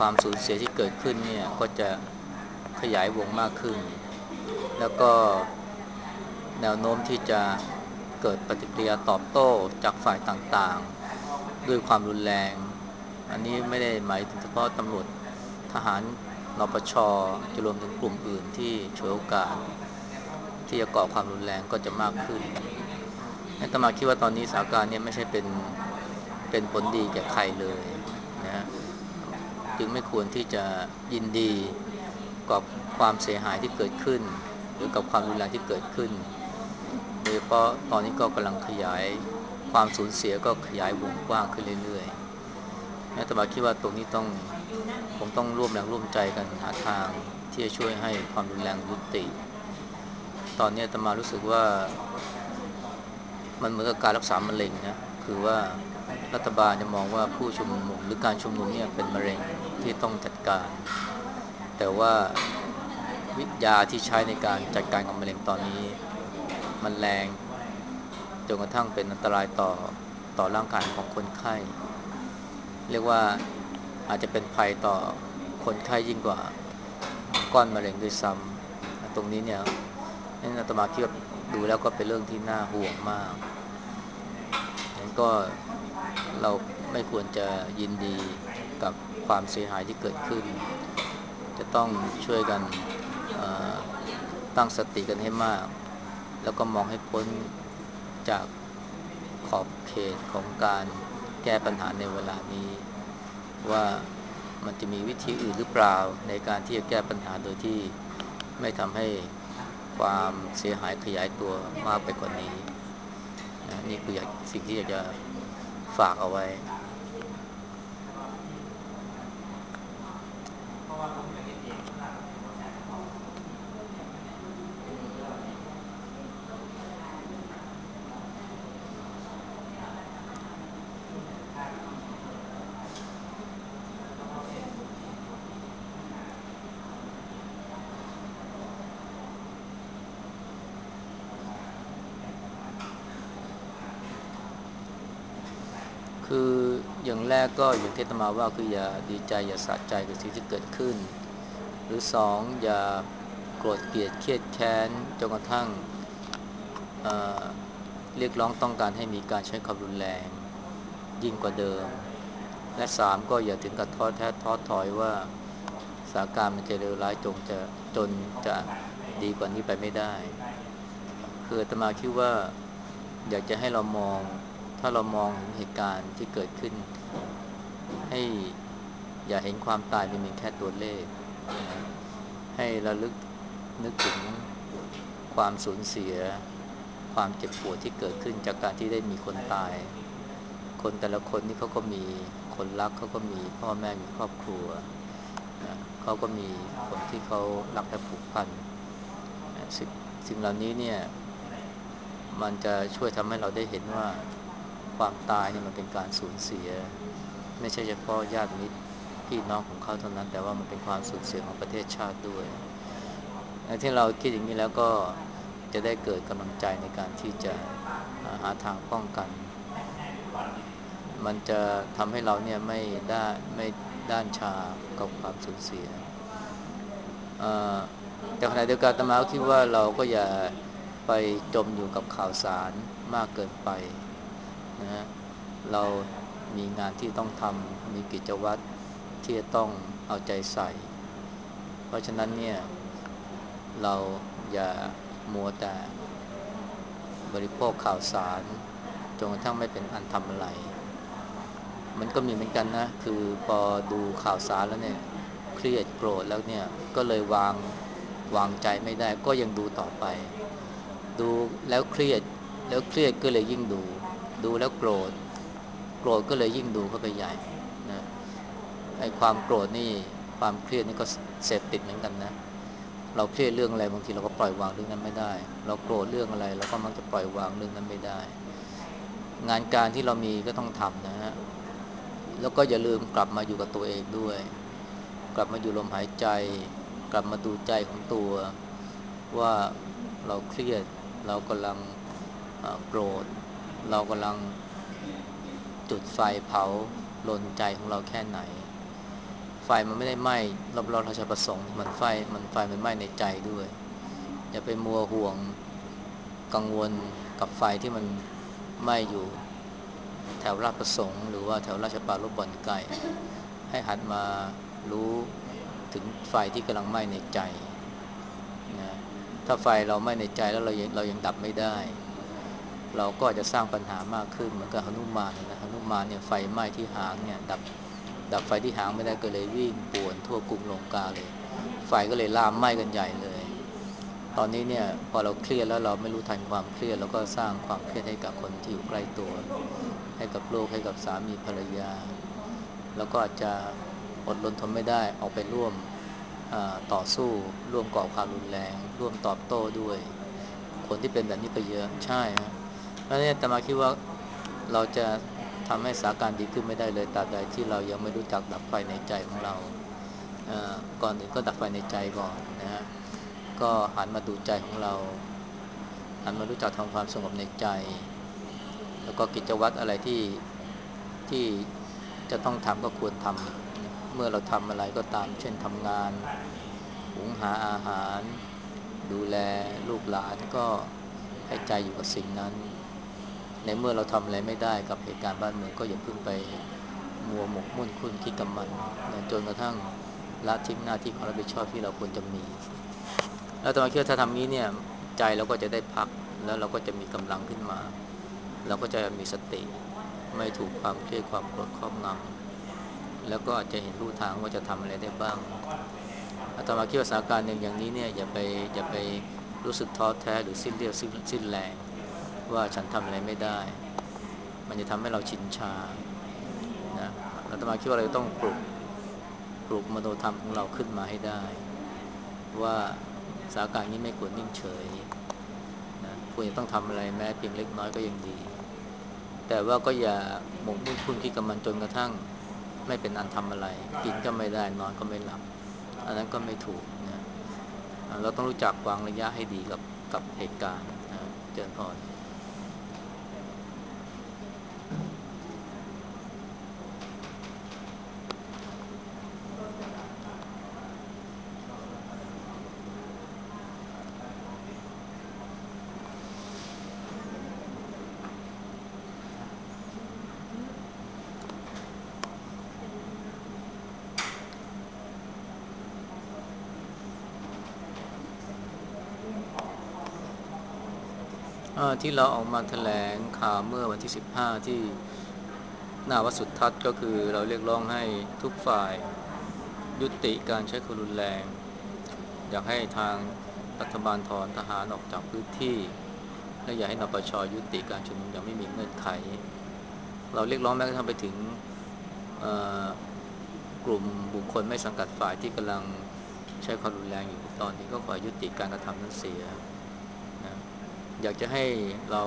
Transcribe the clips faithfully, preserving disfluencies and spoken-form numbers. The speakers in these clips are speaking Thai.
ความสูญเสียที่เกิดขึ้นเนี่ยก็จะขยายวงมากขึ้นแล้วก็แนวโน้มที่จะเกิดปฏิกิริยาตอบโต้จากฝ่ายต่างๆด้วยความรุนแรงอันนี้ไม่ได้หมายถึงเฉพาะตำรวจทหารนปชจะรวมถึงกลุ่มอื่นที่ฉวยโอกาสที่จะก่อความรุนแรงก็จะมากขึ้นอาตมาคิดว่าตอนนี้สถานการณ์เนี่ยไม่ใช่เป็นเป็นผลดีแก่ใครเลยนะจึงไม่ควรที่จะยินดีกับความเสียหายที่เกิดขึ้นหรือกับความรุนแรงที่เกิดขึ้นโดยเฉพาะตอนนี้ก็กำลังขยายความสูญเสียก็ขยายวงกว้างขึ้นเรื่อยๆอาตมาคิดว่าตรงนี้ต้องคงต้องร่วมแรงร่วมใจกันหาทางที่จะช่วยให้ความรุนแรงยุติตอนนี้อาตมารู้สึกว่ามันเหมือนกับการรักษามะเร็งนะคือว่ารัฐบาลจะมองว่าผู้ชุมนุมหรือการชุมนุมเนี่ยเป็นมะเร็งที่ต้องจัดการแต่ว่าวิทยาที่ใช้ในการจัดการกับมะเร็งตอนนี้มันแรงจนกระทั่งเป็นอันตรายต่อต่อร่างกายของคนไข้เรียกว่าอาจจะเป็นภัยต่อคนไข้ยิ่งกว่าก้อนมะเร็งด้วยซ้ำตรงนี้เนี่ยนั่นอาตมาคิดว่าดูแล้วก็เป็นเรื่องที่น่าห่วงมากงั้นก็เราไม่ควรจะยินดีกับความเสียหายที่เกิดขึ้นจะต้องช่วยกันตั้งสติกันให้มากแล้วก็มองให้พ้นจากขอบเขตของการแก้ปัญหาในเวลานี้ว่ามันจะมีวิธีอื่นหรือเปล่าในการที่จะแก้ปัญหาโดยที่ไม่ทำให้ความเสียหายขยายตัวมากไปกว่านี้นะนี่คืออยากสิ่งที่อยากจะฝากเอาไว้คืออย่างแรกก็อย่างที่อาตมาว่าคืออย่าดีใจอย่าสะใจกับสิ่งที่เกิดขึ้นหรือสองอย่าโกรธเกลียดเครียดแค้นจนกระทั่งเอ่อเรียกร้องต้องการให้มีการใช้ความรุนแรงยิ่งกว่าเดิมและสามก็อย่าถึงกับท้อแท้ท้อถอยว่าสถานการณ์มันจะเลวร้ายจงจะจนจะดีกว่านี้ไปไม่ได้คืออาตมาคิดว่าอยากจะให้เรามองถ้าเรามองถึงเหตุการณ์ที่เกิดขึ้นให้อย่าเห็นความตายเป็นเพียงแค่ตัวเลขนะให้ระลึกนึกถึงความสูญเสียความเจ็บปวดที่เกิดขึ้นจากการที่ได้มีคนตายคนแต่ละคนนี่เขาก็มีคนรักเขาก็มีพ่อแม่มีครอบครัวนะเขาก็มีคนที่เขารักและผูกพันนะสิ่งสิ่งเหล่านี้เนี่ยมันจะช่วยทำให้เราได้เห็นว่าความตายเนี่ยมันเป็นการสูญเสียไม่ใช่เฉพาะญาติมิตรพี่น้องของเขาเท่านั้นแต่ว่ามันเป็นความสูญเสียของประเทศชาติด้วยที่เราคิดอย่างนี้แล้วก็จะได้เกิดกำลังใจในการที่จะหาทางป้องกันมันจะทำให้เราเนี่ยไม่ได้ไม่ด้านชากับความสูญเสียแต่ขณะเดียวกันอาตมาคิดว่าเราก็อย่าไปจมอยู่กับข่าวสารมากเกินไปนะเรามีงานที่ต้องทำมีกิจวัตรที่จะต้องเอาใจใส่เพราะฉะนั้นเนี่ยเราอย่ามัวแต่บริโภคข่าวสารจนกระทั่งไม่เป็นอันทำอะไรมันก็มีเหมือนกันนะคือพอดูข่าวสารแล้วเนี่ยเครียดโกรธแล้วเนี่ยก็เลยวางวางใจไม่ได้ก็ยังดูต่อไปดูแล้วเครียดแล้วเครียดก็เลยยิ่งดูดูแล้วโกรธโกรธก็เลยยิ่งดูเข้าไปใหญ่นะไอ้ความโกรธนี่ความเครียดนี่ก็เสพติดเหมือนกันนะเราเครียดเรื่องอะไรบางทีเราก็ปล่อยวางเรื่องนั้นไม่ได้เราโกรธเรื่องอะไรเราก็มักจะปล่อยวางเรื่องนั้นไม่ได้งานการที่เรามีก็ต้องทำนะฮะแล้วก็อย่าลืมกลับมาอยู่กับตัวเองด้วยกลับมาอยู่ลมหายใจกลับมาดูใจของตัวว่าเราเครียดเรากำลังโกรธเรากำลังจุดไฟเผาลนใจของเราแค่ไหนไฟมันไม่ได้ไหม้รอบๆราชประสงค์มันไฟมันไฟมันไหม้ในใจด้วยอย่าไปมัวห่วงกังวลกับไฟที่มันไหม้อยู่แถวราชประสงค์หรือว่าแถวราชปรารภบ่อนไก่ให้หันมารู้ถึงไฟที่กำลังไหม้ในใจนะถ้าไฟเราไหม้ในใจแล้วเรายังเรายังดับไม่ได้เราก็อาจจะสร้างปัญหามากขึ้นเหมือนกับหนุมานนะหนุมานเนี่ยไฟไหม้ที่หางเนี่ยดับดับไฟที่หางไม่ได้ก็เลยวิ่งป่วนทั่วกรุงลงกาเลยไฟก็เลยลามไหม้กันใหญ่เลยตอนนี้เนี่ยพอเราเครียดแล้วเราไม่รู้ทันความเครียดเราก็สร้างความเครียดให้กับคนที่อยู่ใกล้ตัวให้กับลูกให้กับสามีภรรยาแล้วก็อาจจะอดรนทนไม่ได้ออกไปร่วมต่อสู้ร่วมก่อความรุนแรงร่วมตอบโต้ด้วยคนที่เป็นแบบนี้ก็เยอะใช่ฮะแล้วเนี่ยแต่มาคิดว่าเราจะทำให้สถานการณ์ดีขึ้นไม่ได้เลยตราบใดที่เรายังไม่รู้จักดับไฟในใจของเราก่อนอื่นก็ดับไฟในใจก่อนนะฮะก็หันมาดูใจของเราหันมารู้จักทำความสงบในใจแล้วก็กิจวัตรอะไรที่ที่จะต้องทำก็ควรทำเมื่อเราทำอะไรก็ตามเช่นทำงานหุงหาอาหารดูแลลูกหลานก็ให้ใจอยู่กับสิ่งนั้นในเมื่อเราทำอะไรไม่ได้กับเหตุการณ์บ้านเมืองก็อย่าเพิ่งไปมัวหมกมุ่นคุ้นคิดกับมันนะจนกระทั่งละทิ้งหน้าที่ความรับผิดชอบที่เราควรจะมีแล้วตอนที่ถ้าทำนี้เนี่ยใจเราก็จะได้พักแล้วเราก็จะมีกำลังขึ้นมาเราก็จะมีสติไม่ถูกความเครียดความโกรธครอบงำแล้วก็อาจจะเห็นรูทางว่าจะทำอะไรได้บ้างอาตมาคิดว่าสถานการณ์อย่างอย่างนี้เนี่ยอย่าไปอย่าไปรู้สึกท้อแท้หรือสิ้นเรียวสิ้นสิ้นแรงว่าฉันทำอะไรไม่ได้มันจะทำให้เราชินชานะอาตมาคิดว่าเราต้องปลุกปลุกมโนธรรมของเราขึ้นมาให้ได้ว่าสถานการณ์นี้ไม่ควรนิ่งเฉยนะควรจะต้องทำอะไรแม้เพียงเล็กน้อยก็ยังดีแต่ว่าก็อย่าหมกมุ่นคุ้นคิดกับมันจนกระทั่งไม่เป็นอันทำอะไรกินก็ไม่ได้นอนก็ไม่หลับอันนั้นก็ไม่ถูกนะเราต้องรู้จักวางระยะให้ดีกับกับเหตุการณ์นะเจริญพรที่เราออกมาแถลงข่าวเมื่อวันที่สิบห้าที่หน้าวัดสุทัศน์ก็คือเราเรียกร้องให้ทุกฝ่ายยุติการใช้ความรุนแรงอยากให้ทางรัฐบาลถอนทหารออกจากพื้นที่และอยากให้นปชยุติการชุมนุมอย่างไม่มีเงื่อนไขเราเรียกร้องแม้กระทั่งไปถึงกลุ่มบุคคลไม่สังกัดฝ่ายที่กำลังใช้ความรุนแรงอยู่ตอนนี้ก็ขอยุติการกระทำนั้นเสียนะอยากจะให้เรา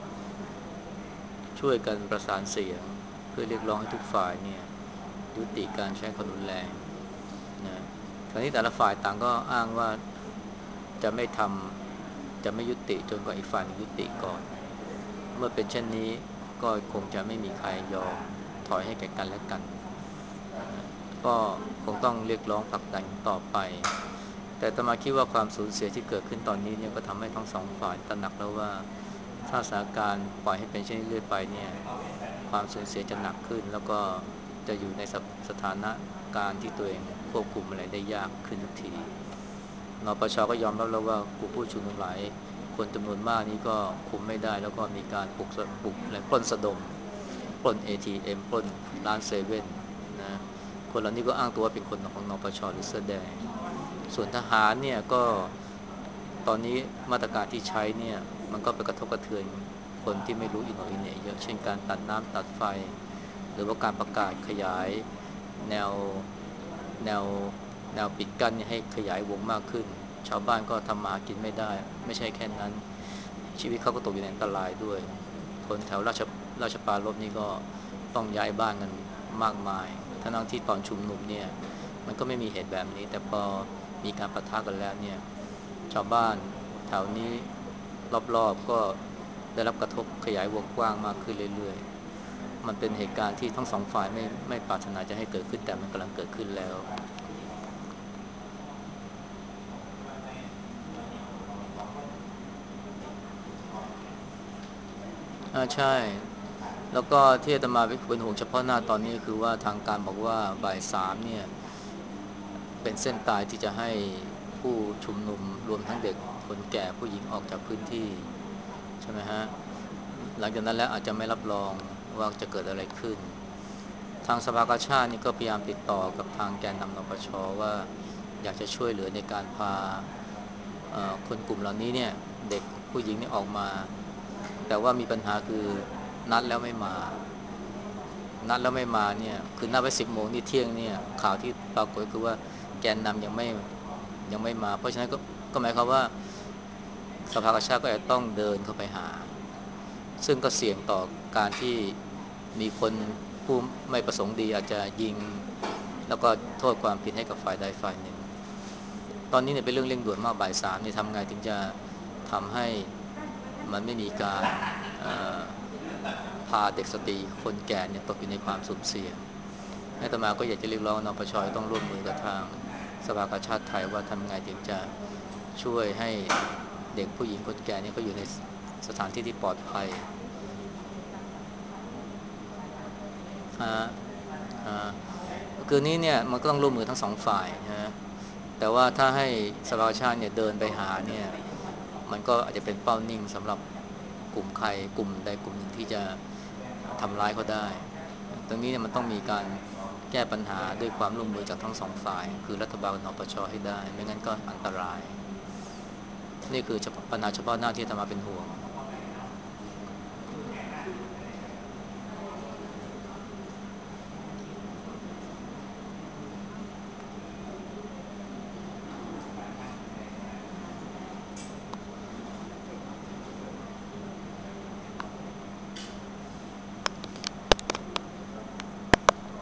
ช่วยกันประสานเสียงเพื่อเรียกร้องให้ทุกฝ่ายเนี่ยยุติการใช้ความรุนแรงนะคราวนี้แต่ละฝ่ายต่างก็อ้างว่าจะไม่ทำจะไม่ยุติจนกว่าอีกฝ่ายหนึ่งยุติก่อนเมื่อเป็นเช่นนี้ก็คงจะไม่มีใครยอมถอยให้แก่กันและกันนะก็คงต้องเรียกร้องผลักดันต่อไปแต่อาตมาคิดว่าความสูญเสียที่เกิดขึ้นตอนนี้เนี่ยก็ทำให้ทั้งสองฝ่ายตระหนักแล้วว่าถ้าสถานการณ์ปล่อยให้เป็นเช่นนี้เรื่อยไปเนี่ยความสูญเสียจะหนักขึ้นแล้วก็จะอยู่ในสถานะการที่ตัวเองควบคุมอะไรได้ยากขึ้นทุกทีนปชก็ยอมรับแล้วว่ากลุ่มผู้ชุมนุมหลายคนจำนวนมากนี้ก็คุมไม่ได้แล้วก็มีการปลุกปลุกอะไรปล้นสะดมปล้น เอ ที เอ็ม ปล้นร้านเซเว่นนะคนเหล่านี้ก็อ้างตัวว่าเป็นคนของนปชหรือเสื้อแดงส่วนทหารเนี่ยก็ตอนนี้มาตรการที่ใช้เนี่ยมันก็ไปกระทบกระเทือนคนที่ไม่รู้อิโหนอิเหน่เยอะเช่นการตัดน้ำตัดไฟหรือว่าการประกาศขยายแนวแนวแนวปิดกั้นให้ขยายวงมากขึ้นชาวบ้านก็ทำมาหากินไม่ได้ไม่ใช่แค่นั้นชีวิตเขาก็ตกอยู่ในอันตรายด้วยคนแถวราชราชปรารภนี่ก็ต้องย้ายบ้านกันมากมายทั้งที่ตอนชุมนุมเนี่ยมันก็ไม่มีเหตุแบบนี้แต่พอมีการปะทะกันแล้วเนี่ยชาวบ้านแถวนี้รอบๆก็ได้รับกระทบขยายวงกว้างมากขึ้นเรื่อยๆมันเป็นเหตุการณ์ที่ทั้งสองฝ่ายไม่ไม่ปรารถนาจะให้เกิดขึ้นแต่มันกำลังเกิดขึ้นแล้วอ่าใช่แล้วก็ที่อาตมาเป็นห่วงเฉพาะหน้าตอนนี้คือว่าทางการบอกว่าบ่ายสามเนี่ยเป็นเส้นตายที่จะให้ผู้ชุมนุมรวมทั้งเด็กคนแก่ผู้หญิงออกจากพื้นที่ใช่ไหมฮะหลังจากนั้นแล้วอาจจะไม่รับรองว่าจะเกิดอะไรขึ้นทางสภากาชาตินี่ก็พยายามติดต่อกับทางแกนนำนปชว่าอยากจะช่วยเหลือในการพาเอ่อคนกลุ่มเหล่านี้เนี่ยเด็กผู้หญิงนี่ออกมาแต่ว่ามีปัญหาคือนัดแล้วไม่มา นัดแล้วไม่มาเนี่ยคือนัดไว้สิบโมงนี่เที่ยงเนี่ยข่าวที่ปรากฏคือว่าแกนนำยังไม่ยังไม่มาเพราะฉะนั้นก็ก็หมายความว่าสภากาชาติก็จะต้องเดินเข้าไปหาซึ่งก็เสี่ยงต่อการที่มีคนผู้ไม่ประสงค์ดีอาจจะยิงแล้วก็โทษความผิดให้กับฝ่ายใดฝ่ายหนึ่งตอนนี้เนี่ยเป็นเรื่องเร่งด่วนมากบ่ายสามนี่ทำไงถึงจะทำให้มันไม่มีการพาเด็กสตรีคนแก่เนี่ยตกอยู่ในความสุ่มเสี่ยง อาตมาก็อยากจะเรียกร้องนปชต้องร่วมมือกับทางสภากาชาติไทยว่าทำไงถึงจะช่วยให้เด็กผู้หญิงคนแก่นี่เขาอยู่ในสถานที่ที่ปลอดภัยฮะฮะคือนี้เนี่ยมันก็ต้องร่วมมือทั้งสองฝ่ายนะแต่ว่าถ้าให้สภากาชาติเนี่ยเดินไปหาเนี่ยมันก็อาจจะเป็นเป้านิ่งสำหรับกลุ่มใครกลุ่มใดกลุ่มหนึ่งที่จะทำร้ายเขาได้ตรงนี้เนี่ยมันต้องมีการแก้ปัญหาด้วยความร่วมมือจากทั้งสองฝ่ายคือรัฐบาลกับนปชให้ได้ไม่งั้นก็อันตรายนี่คือปัญหาเฉพาะหน้าที่อาตมาเป็นห่วง